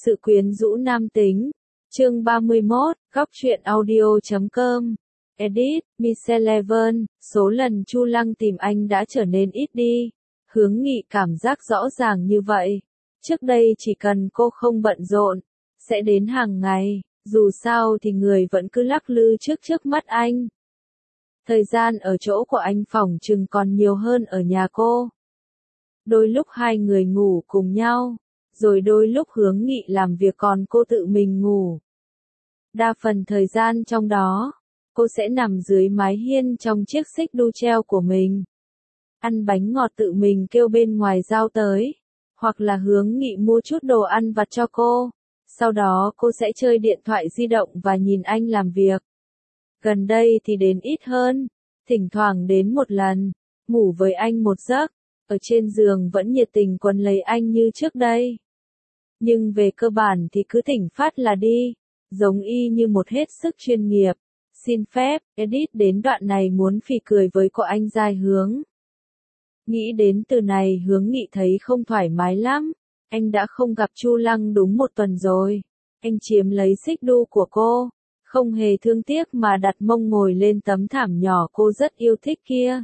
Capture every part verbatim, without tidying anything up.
Sự quyến rũ nam tính. Chương ba mươi mốt, góc truyện audio chấm com. Edit, Michelle Evan, số lần Chu Lăng tìm anh đã trở nên ít đi. Hướng Nghị cảm giác rõ ràng như vậy. Trước đây chỉ cần cô không bận rộn, sẽ đến hàng ngày, dù sao thì người vẫn cứ lắc lư trước trước mắt anh. Thời gian ở chỗ của anh phỏng chừng còn nhiều hơn ở nhà cô. Đôi lúc hai người ngủ cùng nhau, rồi đôi lúc Hướng Nghị làm việc còn cô tự mình ngủ. Đa phần thời gian trong đó, cô sẽ nằm dưới mái hiên trong chiếc xích đu treo của mình. Ăn bánh ngọt tự mình kêu bên ngoài giao tới, hoặc là Hướng Nghị mua chút đồ ăn vặt cho cô. Sau đó cô sẽ chơi điện thoại di động và nhìn anh làm việc. Gần đây thì đến ít hơn, thỉnh thoảng đến một lần, ngủ với anh một giấc, ở trên giường vẫn nhiệt tình quấn lấy anh như trước đây. Nhưng về cơ bản thì cứ thỉnh phát là đi, giống y như một hết sức chuyên nghiệp. Xin phép, edit đến đoạn này muốn phì cười với cô anh Giai Hướng. Nghĩ đến từ này Hướng Nghị thấy không thoải mái lắm. Anh đã không gặp Chu Lăng đúng một tuần rồi. Anh chiếm lấy xích đu của cô, không hề thương tiếc mà đặt mông ngồi lên tấm thảm nhỏ cô rất yêu thích kia.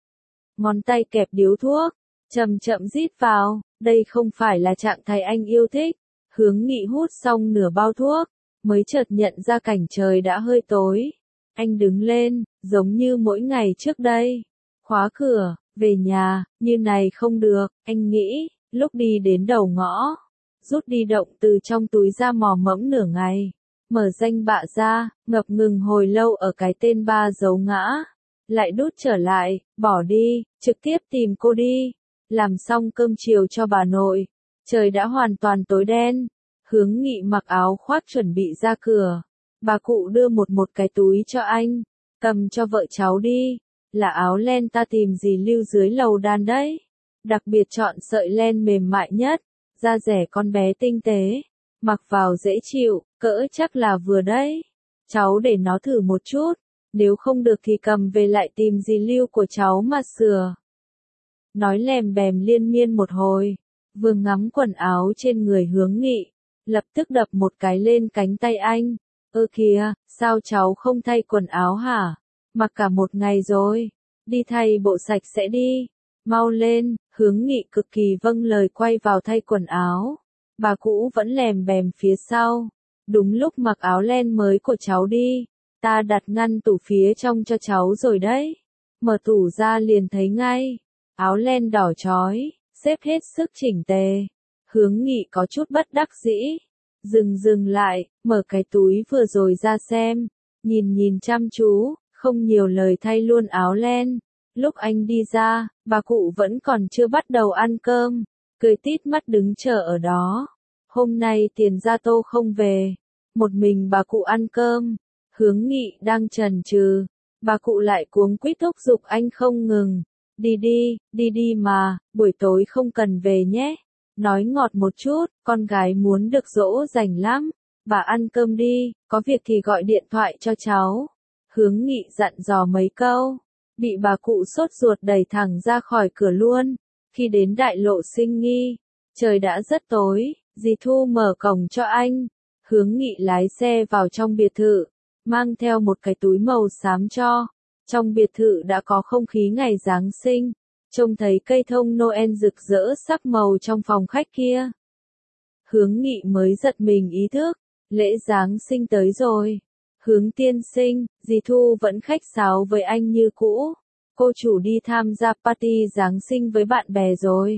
Ngón tay kẹp điếu thuốc, chậm chậm rít vào, đây không phải là trạng thái anh yêu thích. Hướng Nghị hút xong nửa bao thuốc, mới chợt nhận ra cảnh trời đã hơi tối. Anh đứng lên, giống như mỗi ngày trước đây. Khóa cửa, về nhà, như này không được, anh nghĩ. Lúc đi đến đầu ngõ, rút đi động từ trong túi ra mò mẫm nửa ngày, mở danh bạ ra, ngập ngừng hồi lâu ở cái tên ba dấu ngã, lại đút trở lại, bỏ đi, trực tiếp tìm cô đi, làm xong cơm chiều cho bà nội, trời đã hoàn toàn tối đen, Hướng Nghị mặc áo khoác chuẩn bị ra cửa, bà cụ đưa một một cái túi cho anh, cầm cho vợ cháu đi, là áo len ta tìm gì lưu dưới lầu đan đấy. Đặc biệt chọn sợi len mềm mại nhất, da rẻ con bé tinh tế, mặc vào dễ chịu, cỡ chắc là vừa đấy. Cháu để nó thử một chút, nếu không được thì cầm về lại tìm dì Lưu của cháu mà sửa. Nói lèm bèm liên miên một hồi, vừa ngắm quần áo trên người Hướng Nghị, lập tức đập một cái lên cánh tay anh. Ơ kìa, sao cháu không thay quần áo hả? Mặc cả một ngày rồi, đi thay bộ sạch sẽ đi. Mau lên, Hướng Nghị cực kỳ vâng lời quay vào thay quần áo. Bà cũ vẫn lèm bèm phía sau. Đúng lúc mặc áo len mới của cháu đi. Ta đặt ngăn tủ phía trong cho cháu rồi đấy. Mở tủ ra liền thấy ngay. Áo len đỏ chói, xếp hết sức chỉnh tề. Hướng Nghị có chút bất đắc dĩ. Dừng dừng lại, mở cái túi vừa rồi ra xem. Nhìn nhìn chăm chú, không nhiều lời thay luôn áo len. Lúc anh đi ra, bà cụ vẫn còn chưa bắt đầu ăn cơm, cười tít mắt đứng chờ ở đó. Hôm nay Tiền Gia Tô không về, một mình bà cụ ăn cơm. Hướng Nghị đang chần chừ, bà cụ lại cuống quýt thúc giục anh không ngừng. Đi đi, đi đi mà, buổi tối không cần về nhé. Nói ngọt một chút, con gái muốn được dỗ dành lắm. Bà ăn cơm đi, có việc thì gọi điện thoại cho cháu. Hướng Nghị dặn dò mấy câu. Bị bà cụ sốt ruột đẩy thẳng ra khỏi cửa luôn. Khi đến đại lộ Sinh Nghi, trời đã rất tối, dì Thu mở cổng cho anh. Hướng Nghị lái xe vào trong biệt thự, mang theo một cái túi màu xám cho. Trong biệt thự đã có không khí ngày Giáng sinh, trông thấy cây thông Noel rực rỡ sắc màu trong phòng khách kia. Hướng Nghị mới giật mình ý thức, lễ Giáng sinh tới rồi. Hướng tiên sinh, dì Thu vẫn khách sáo với anh như cũ. Cô chủ đi tham gia party Giáng sinh với bạn bè rồi.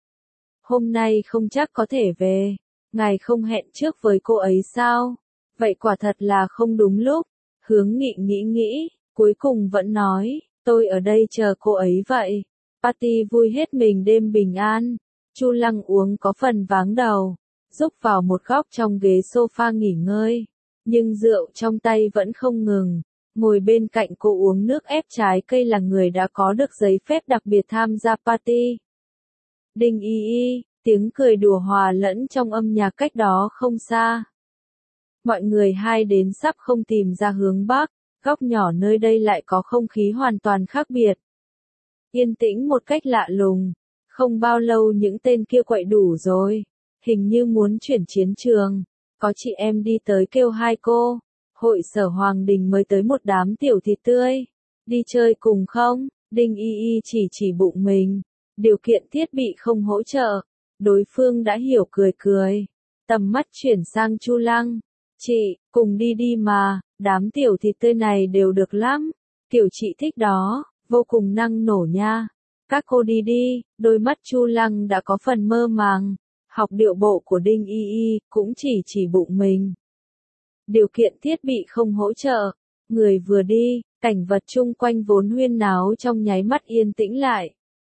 Hôm nay không chắc có thể về. Ngài không hẹn trước với cô ấy sao? Vậy quả thật là không đúng lúc. Hướng Nghị nghĩ nghĩ, cuối cùng vẫn nói, tôi ở đây chờ cô ấy vậy. Party vui hết mình đêm bình an. Chu Lăng uống có phần váng đầu, rúc vào một góc trong ghế sofa nghỉ ngơi. Nhưng rượu trong tay vẫn không ngừng. Ngồi bên cạnh cô uống nước ép trái cây là người đã có được giấy phép đặc biệt tham gia party. Đinh y y, tiếng cười đùa hòa lẫn trong âm nhạc cách đó không xa. Mọi người hai đến sắp không tìm ra hướng Bắc, góc nhỏ nơi đây lại có không khí hoàn toàn khác biệt. Yên tĩnh một cách lạ lùng, không bao lâu những tên kia quậy đủ rồi. hình như muốn chuyển chiến trường. Có chị em đi tới kêu hai cô, hội sở Hoàng Đình mới tới một đám tiểu thịt tươi. Đi chơi cùng không? Đinh Y Y chỉ chỉ bụng mình. Điều kiện thiết bị không hỗ trợ. Đối phương đã hiểu cười cười. Tầm mắt chuyển sang Chu Lăng. Chị, cùng đi đi mà, đám tiểu thịt tươi này đều được lắm. Kiểu chị thích đó, vô cùng năng nổ nha. Các cô đi đi, đôi mắt Chu Lăng đã có phần mơ màng. Học điệu bộ của Đinh Y Y, cũng chỉ chỉ bụng mình. Điều kiện thiết bị không hỗ trợ. Người vừa đi, cảnh vật chung quanh vốn huyên náo trong nháy mắt yên tĩnh lại.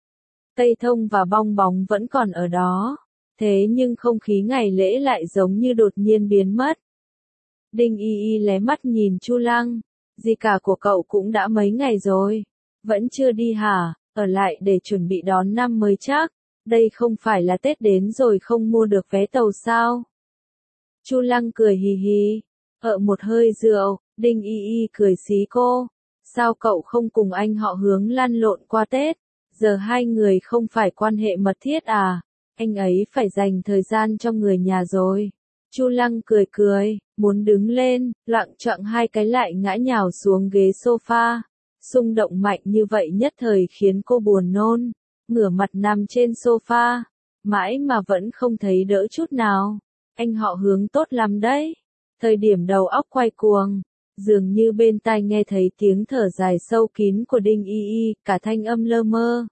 Cây thông và bong bóng vẫn còn ở đó. Thế nhưng không khí ngày lễ lại giống như đột nhiên biến mất. Đinh Y Y lé mắt nhìn Chu Lăng. Gì cả của cậu cũng đã mấy ngày rồi. Vẫn chưa đi hả? Ở lại để chuẩn bị đón năm mới chắc. Đây không phải là Tết đến rồi không mua được vé tàu sao? Chu Lăng cười hì hì. Ở một hơi rượu, Đinh Y Y cười xí cô. Sao cậu không cùng anh họ Hướng lăn lộn qua Tết? Giờ hai người không phải quan hệ mật thiết à? Anh ấy phải dành thời gian cho người nhà rồi. Chu Lăng cười cười, muốn đứng lên, loạng choạng hai cái lại ngã nhào xuống ghế sofa. Xung động mạnh như vậy nhất thời khiến cô buồn nôn. Ngửa mặt nằm trên sofa, mãi mà vẫn không thấy đỡ chút nào. Anh họ Hướng tốt lắm đấy. Thời điểm đầu óc quay cuồng, dường như bên tai nghe thấy tiếng thở dài sâu kín của Đinh Y Y, cả thanh âm lơ mơ.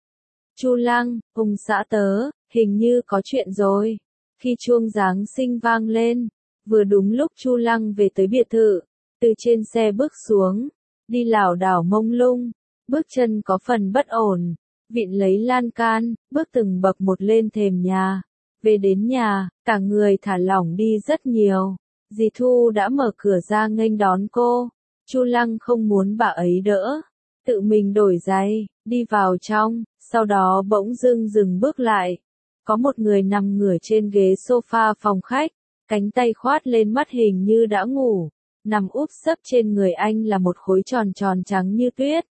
Chu Lăng, ông xã tớ, hình như có chuyện rồi. Khi chuông Giáng sinh vang lên, vừa đúng lúc Chu Lăng về tới biệt thự, từ trên xe bước xuống, đi lảo đảo mông lung, bước chân có phần bất ổn, vịn lấy lan can, bước từng bậc một lên thềm nhà. Về đến nhà, cả người thả lỏng đi rất nhiều. Dì Thu đã mở cửa ra nghênh đón cô. Chu Lăng không muốn bà ấy đỡ, tự mình đổi giày, đi vào trong, sau đó bỗng dưng dừng bước lại. Có một người nằm ngửa trên ghế sofa phòng khách, cánh tay khoát lên mắt hình như đã ngủ, nằm úp sấp trên người anh là một khối tròn tròn trắng như tuyết.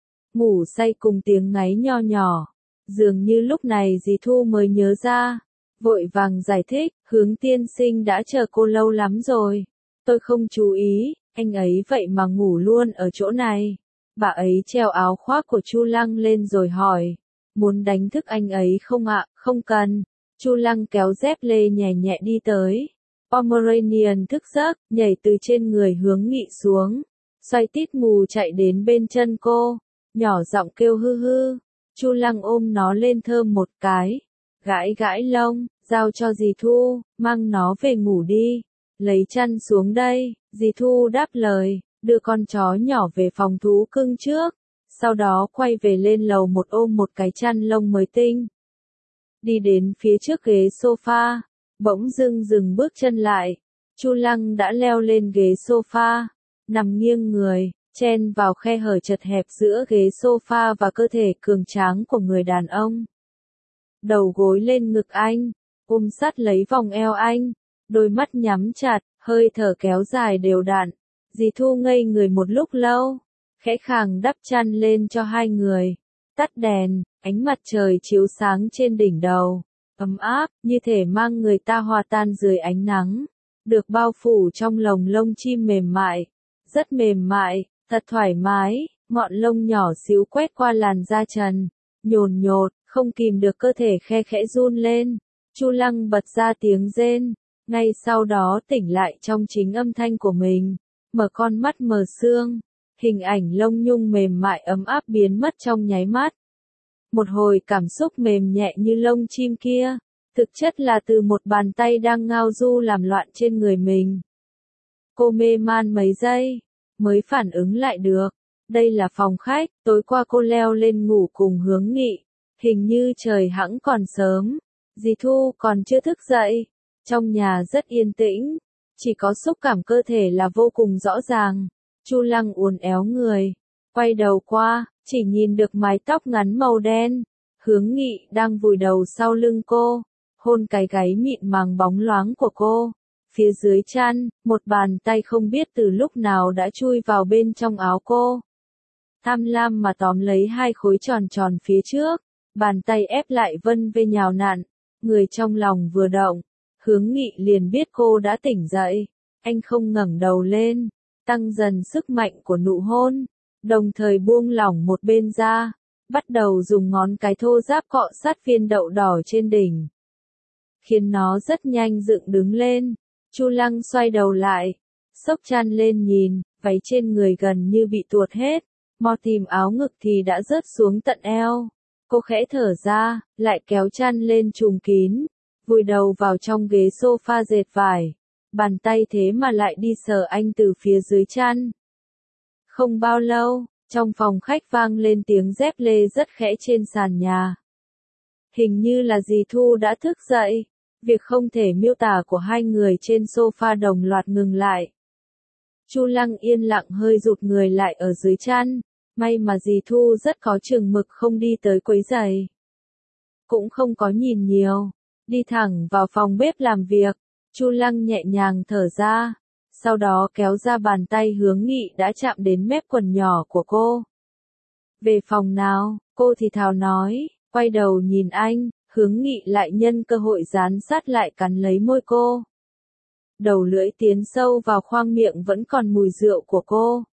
Ngủ say cùng tiếng ngáy nho nhỏ, dường như lúc này dì Thu mới nhớ ra, vội vàng giải thích, Hướng tiên sinh đã chờ cô lâu lắm rồi. Tôi không chú ý, anh ấy vậy mà ngủ luôn ở chỗ này. Bà ấy treo áo khoác của Chu Lăng lên rồi hỏi, muốn đánh thức anh ấy không ạ? Không cần. Chu Lăng kéo dép lê nhẹ nhẹ đi tới. Pomeranian thức giấc, nhảy từ trên người Hướng Nghị xuống, xoay tít mù chạy đến bên chân cô, nhỏ giọng kêu hư hư. Chu Lăng ôm nó lên thơm một cái, gãi gãi lông, giao cho dì Thu, mang nó về ngủ đi. Lấy chăn xuống đây, dì Thu đáp lời, đưa con chó nhỏ về phòng thú cưng trước, sau đó quay về lên lầu một ôm một cái chăn lông mới tinh. Đi đến phía trước ghế sofa, bỗng dưng dừng bước chân lại. Chu Lăng đã leo lên ghế sofa, nằm nghiêng người, chen vào khe hở chật hẹp giữa ghế sofa và cơ thể cường tráng của người đàn ông. Đầu gối lên ngực anh, ôm sát lấy vòng eo anh, đôi mắt nhắm chặt, hơi thở kéo dài đều đặn. Dì Thu ngây người một lúc lâu, khẽ khàng đắp chăn lên cho hai người, tắt đèn, ánh mặt trời chiếu sáng trên đỉnh đầu, ấm áp, như thể mang người ta hòa tan dưới ánh nắng, được bao phủ trong lồng lông chim mềm mại, rất mềm mại, thật thoải mái, ngọn lông nhỏ xíu quét qua làn da trần, nhồn nhột, không kìm được cơ thể khe khẽ run lên. Chu Lăng bật ra tiếng rên, ngay sau đó tỉnh lại trong chính âm thanh của mình, mở con mắt mờ sương, hình ảnh lông nhung mềm mại ấm áp biến mất trong nháy mắt. Một hồi cảm xúc mềm nhẹ như lông chim kia, thực chất là từ một bàn tay đang ngao du làm loạn trên người mình. Cô mê man mấy giây, mới phản ứng lại được, đây là phòng khách, tối qua cô leo lên ngủ cùng Hướng Nghị, hình như trời hẵng còn sớm, dì Thu còn chưa thức dậy, trong nhà rất yên tĩnh, chỉ có xúc cảm cơ thể là vô cùng rõ ràng. Chu Lăng uốn éo người, quay đầu qua, chỉ nhìn được mái tóc ngắn màu đen. Hướng Nghị đang vùi đầu sau lưng cô, hôn cái gáy mịn màng bóng loáng của cô. Phía dưới chăn, một bàn tay không biết từ lúc nào đã chui vào bên trong áo cô. Tham lam mà tóm lấy hai khối tròn tròn phía trước, bàn tay ép lại vân vê nhào nặn, Người trong lòng vừa động, Hướng Nghị liền biết cô đã tỉnh dậy. Anh không ngẩng đầu lên, tăng dần sức mạnh của nụ hôn, đồng thời buông lỏng một bên ra, bắt đầu dùng ngón cái thô ráp cọ sát viên đậu đỏ trên đỉnh, khiến nó rất nhanh dựng đứng lên. Chu Lăng xoay đầu lại, xốc chăn lên nhìn, váy trên người gần như bị tuột hết, mò tìm áo ngực thì đã rớt xuống tận eo. Cô khẽ thở ra, lại kéo chăn lên trùm kín, vùi đầu vào trong ghế sofa dệt vải, bàn tay thế mà lại đi sờ anh từ phía dưới chăn. Không bao lâu, trong phòng khách vang lên tiếng dép lê rất khẽ trên sàn nhà. Hình như là dì Thu đã thức dậy. Việc không thể miêu tả của hai người trên sofa đồng loạt ngừng lại. Chu Lăng yên lặng hơi rụt người lại ở dưới chăn, may mà dì Thu rất có chừng mực không đi tới quấy rầy. Cũng không có nhìn nhiều, đi thẳng vào phòng bếp làm việc. Chu Lăng nhẹ nhàng thở ra, sau đó kéo ra bàn tay Hướng Nghị đã chạm đến mép quần nhỏ của cô. Về phòng nào, cô thì thào nói, quay đầu nhìn anh. Hướng Nghị lại nhân cơ hội dán sát lại cắn lấy môi cô. Đầu lưỡi tiến sâu vào khoang miệng vẫn còn mùi rượu của cô.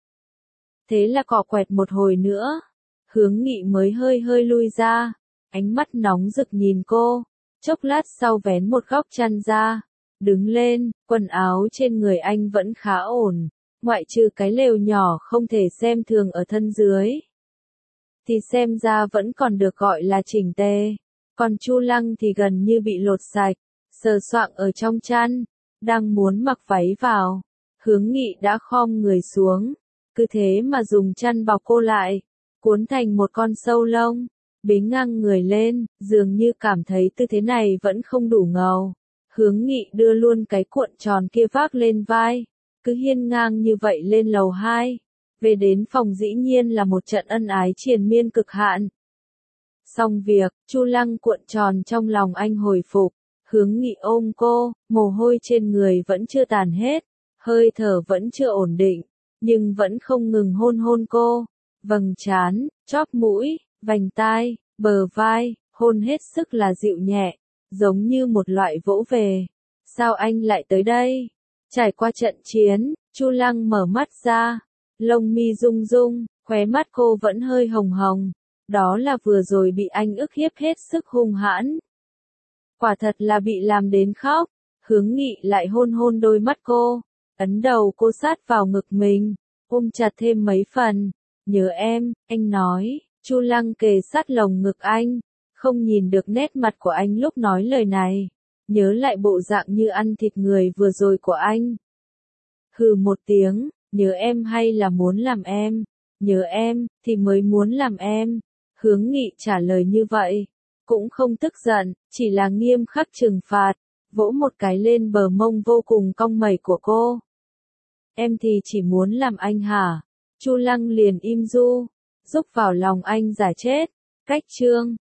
Thế là cọ quẹt một hồi nữa, Hướng Nghị mới hơi hơi lui ra, ánh mắt nóng rực nhìn cô, chốc lát sau vén một góc chăn ra, đứng lên, quần áo trên người anh vẫn khá ổn, ngoại trừ cái lều nhỏ không thể xem thường ở thân dưới. Thì xem ra vẫn còn được gọi là chỉnh tề. Còn Chu Lăng thì gần như bị lột sạch, sờ soạng ở trong chăn, đang muốn mặc váy vào. Hướng Nghị đã khom người xuống, cứ thế mà dùng chăn bọc cô lại, cuốn thành một con sâu lông, bế ngang người lên, dường như cảm thấy tư thế này vẫn không đủ ngầu. Hướng Nghị đưa luôn cái cuộn tròn kia vác lên vai, cứ hiên ngang như vậy lên lầu hai. Về đến phòng dĩ nhiên là một trận ân ái triền miên cực hạn. Xong việc, Chu Lăng cuộn tròn trong lòng anh hồi phục, Hướng Nghị ôm cô, mồ hôi trên người vẫn chưa tàn hết, hơi thở vẫn chưa ổn định, nhưng vẫn không ngừng hôn hôn cô, vầng trán, chóp mũi, vành tai, bờ vai, hôn hết sức là dịu nhẹ, giống như một loại vỗ về. Sao anh lại tới đây? Trải qua trận chiến, Chu Lăng mở mắt ra, lông mi rung rung, khóe mắt cô vẫn hơi hồng hồng. Đó là vừa rồi bị anh ức hiếp hết sức hung hãn. Quả thật là bị làm đến khóc. Hướng Nghị lại hôn hôn đôi mắt cô, ấn đầu cô sát vào ngực mình, ôm chặt thêm mấy phần. Nhớ em, anh nói. Chu Lăng kề sát lồng ngực anh, không nhìn được nét mặt của anh lúc nói lời này. Nhớ lại bộ dạng như ăn thịt người vừa rồi của anh. Hừ một tiếng, nhớ em hay là muốn làm em? Nhớ em, thì mới muốn làm em. Hướng Nghị trả lời như vậy, cũng không tức giận, chỉ là nghiêm khắc trừng phạt, vỗ một cái lên bờ mông vô cùng cong mẩy của cô. Em thì chỉ muốn làm anh hả? Chu Lăng liền im du, rúc vào lòng anh giả chết. Cách chương